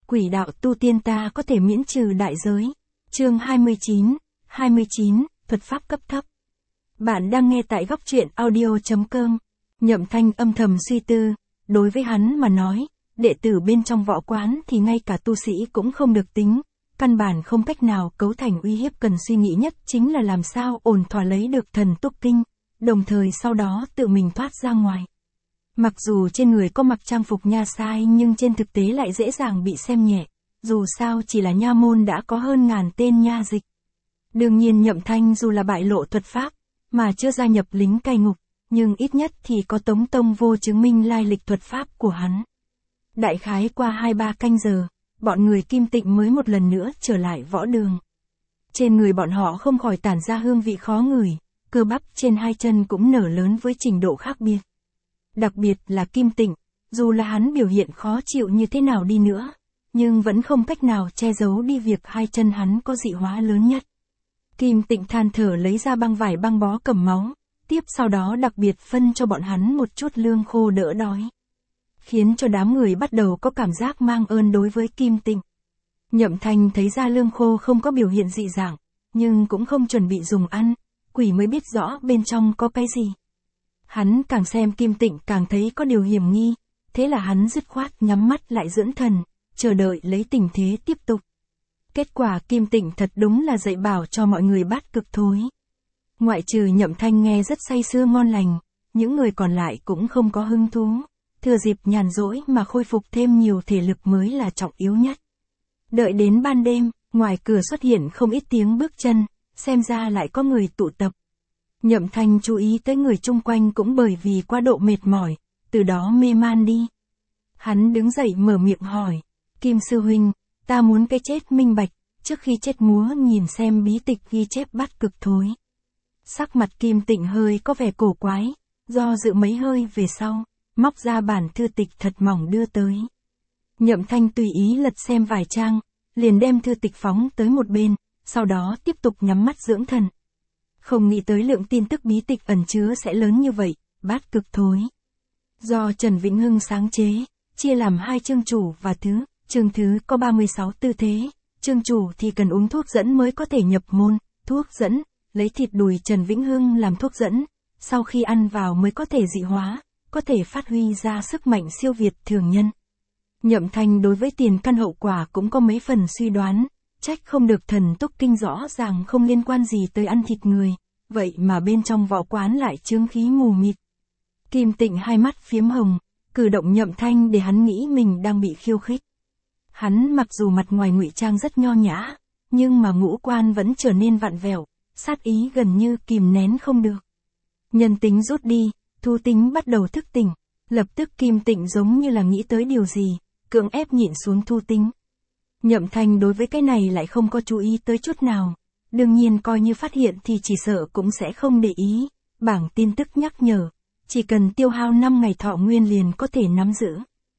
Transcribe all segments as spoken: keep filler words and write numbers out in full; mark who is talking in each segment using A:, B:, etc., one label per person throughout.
A: quỷ đạo tu tiên ta có thể miễn trừ đại giới. Chương hai mươi chín, hai mươi chín, thuật pháp cấp thấp. Bạn đang nghe tại góc truyện audio chấm com. Nhậm Thanh âm thầm suy tư, đối với hắn mà nói, đệ tử bên trong võ quán thì ngay cả tu sĩ cũng không được tính, căn bản không cách nào cấu thành uy hiếp. Cần suy nghĩ nhất chính là làm sao ổn thỏa lấy được thần túc kinh, đồng thời sau đó tự mình thoát ra ngoài. Mặc dù trên người có mặc trang phục nha sai nhưng trên thực tế lại dễ dàng bị xem nhẹ, dù sao chỉ là nha môn đã có hơn ngàn tên nha dịch. Đương nhiên Nhậm Thanh dù là bại lộ thuật pháp, mà chưa gia nhập lính cai ngục, nhưng ít nhất thì có Tống Tông Vô chứng minh lai lịch thuật pháp của hắn. Đại khái qua hai ba canh giờ, bọn người Kim Tịnh mới một lần nữa trở lại võ đường. Trên người bọn họ không khỏi tản ra hương vị khó ngửi, cơ bắp trên hai chân cũng nở lớn với trình độ khác biệt. Đặc biệt là Kim Tịnh, dù là hắn biểu hiện khó chịu như thế nào đi nữa, nhưng vẫn không cách nào che giấu đi việc hai chân hắn có dị hóa lớn nhất. Kim Tịnh than thở lấy ra băng vải băng bó cầm máu, tiếp sau đó đặc biệt phân cho bọn hắn một chút lương khô đỡ đói. Khiến cho đám người bắt đầu có cảm giác mang ơn đối với Kim Tịnh. Nhậm Thanh thấy ra lương khô không có biểu hiện dị dạng, nhưng cũng không chuẩn bị dùng ăn, quỷ mới biết rõ bên trong có cái gì. Hắn càng xem Kim Tịnh càng thấy có điều hiểm nghi, thế là hắn dứt khoát nhắm mắt lại dưỡng thần, chờ đợi lấy tình thế tiếp tục. Kết quả Kim Tịnh thật đúng là dạy bảo cho mọi người bát cực thối. Ngoại trừ Nhậm Thanh nghe rất say sưa ngon lành, những người còn lại cũng không có hứng thú, thừa dịp nhàn rỗi mà khôi phục thêm nhiều thể lực mới là trọng yếu nhất. Đợi đến ban đêm, ngoài cửa xuất hiện không ít tiếng bước chân, xem ra lại có người tụ tập. Nhậm Thanh chú ý tới người chung quanh cũng bởi vì quá độ mệt mỏi, từ đó mê man đi. Hắn đứng dậy mở miệng hỏi, Kim sư huynh, ta muốn cái chết minh bạch, trước khi chết múa nhìn xem bí tịch ghi chép bát cực thối. Sắc mặt Kim Tịnh hơi có vẻ cổ quái, do dự mấy hơi về sau, móc ra bản thư tịch thật mỏng đưa tới. Nhậm Thanh tùy ý lật xem vài trang, liền đem thư tịch phóng tới một bên, sau đó tiếp tục nhắm mắt dưỡng thần. Không nghĩ tới lượng tin tức bí tịch ẩn chứa sẽ lớn như vậy, bát cực thối. Do Trần Vĩnh Hưng sáng chế, chia làm hai chương chủ và thứ, chương thứ có ba mươi sáu tư thế, chương chủ thì cần uống thuốc dẫn mới có thể nhập môn, thuốc dẫn, lấy thịt đùi Trần Vĩnh Hưng làm thuốc dẫn, sau khi ăn vào mới có thể dị hóa, có thể phát huy ra sức mạnh siêu việt thường nhân. Nhậm Thanh đối với tiền căn hậu quả cũng có mấy phần suy đoán, trách không được thần túc kinh rõ ràng không liên quan gì tới ăn thịt người, vậy mà bên trong võ quán lại chướng khí mù mịt. Kim Tịnh hai mắt phiếm hồng, cử động Nhậm Thanh để hắn nghĩ mình đang bị khiêu khích. Hắn mặc dù mặt ngoài ngụy trang rất nho nhã, nhưng mà ngũ quan vẫn trở nên vặn vẹo, sát ý gần như kìm nén không được. Nhân tính rút đi, thú tính bắt đầu thức tỉnh, lập tức Kim Tịnh giống như là nghĩ tới điều gì, cưỡng ép nhịn xuống thú tính. Nhậm Thanh đối với cái này lại không có chú ý tới chút nào, đương nhiên coi như phát hiện thì chỉ sợ cũng sẽ không để ý, bảng tin tức nhắc nhở, chỉ cần tiêu hao năm ngày thọ nguyên liền có thể nắm giữ.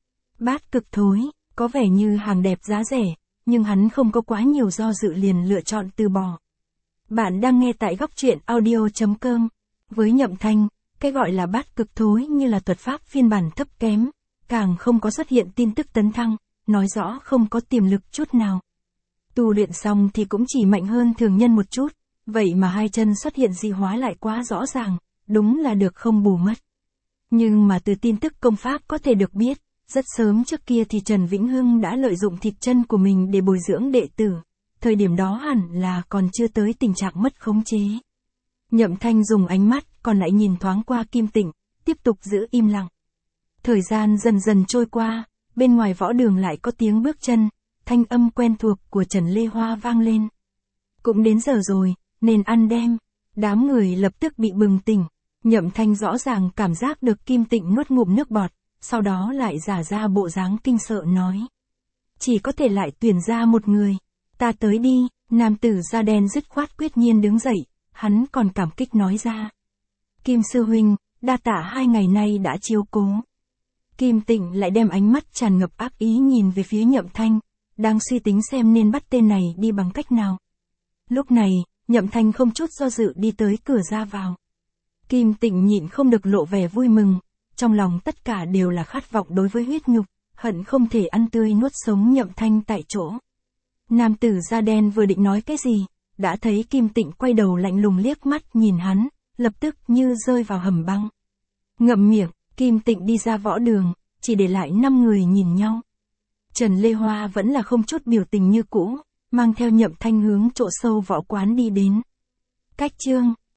A: Bát cực thối, có vẻ như hàng đẹp giá rẻ, nhưng hắn không có quá nhiều do dự liền lựa chọn từ bỏ. Bạn đang nghe tại góc truyện audio chấm com. Với Nhậm Thanh, cái gọi là bát cực thối như là thuật pháp phiên bản thấp kém, càng không có xuất hiện tin tức tấn thăng, nói rõ không có tiềm lực chút nào. Tu luyện xong thì cũng chỉ mạnh hơn thường nhân một chút, vậy mà hai chân xuất hiện dị hóa lại quá rõ ràng, đúng là được không bù mất. Nhưng mà từ tin tức công pháp có thể được biết, rất sớm trước kia thì Trần Vĩnh Hưng đã lợi dụng thịt chân của mình để bồi dưỡng đệ tử, thời điểm đó hẳn là còn chưa tới tình trạng mất khống chế. Nhậm Thanh dùng ánh mắt còn lại nhìn thoáng qua Kim Tịnh, tiếp tục giữ im lặng. Thời gian dần dần trôi qua, bên ngoài võ đường lại có tiếng bước chân, thanh âm quen thuộc của Trần Lê Hoa vang lên. Cũng đến giờ rồi, nên ăn đem. Đám người lập tức bị bừng tỉnh, Nhậm Thanh rõ ràng cảm giác được Kim Tịnh nuốt ngụm nước bọt, sau đó lại giả ra bộ dáng kinh sợ nói. Chỉ có thể lại tuyển ra một người, ta tới đi, nam tử da đen dứt khoát quyết nhiên đứng dậy, hắn còn cảm kích nói ra. Kim sư huynh, đa tạ hai ngày nay đã chiếu cố. Kim Tịnh lại đem ánh mắt tràn ngập ác ý nhìn về phía Nhậm Thanh, đang suy tính xem nên bắt tên này đi bằng cách nào. Lúc này, Nhậm Thanh không chút do dự đi tới cửa ra vào. Kim Tịnh nhịn không được lộ vẻ vui mừng, trong lòng tất cả đều là khát vọng đối với huyết nhục, hận không thể ăn tươi nuốt sống Nhậm Thanh tại chỗ. Nam tử da đen vừa định nói cái gì, đã thấy Kim Tịnh quay đầu lạnh lùng liếc mắt nhìn hắn, lập tức như rơi vào hầm băng. Ngậm miệng, Kim Tịnh đi ra võ đường, chỉ để lại năm người nhìn nhau. Trần Lê Hoa vẫn là không chút biểu tình như cũ, mang theo Nhậm Thanh hướng chỗ sâu võ quán đi đến. Cách chương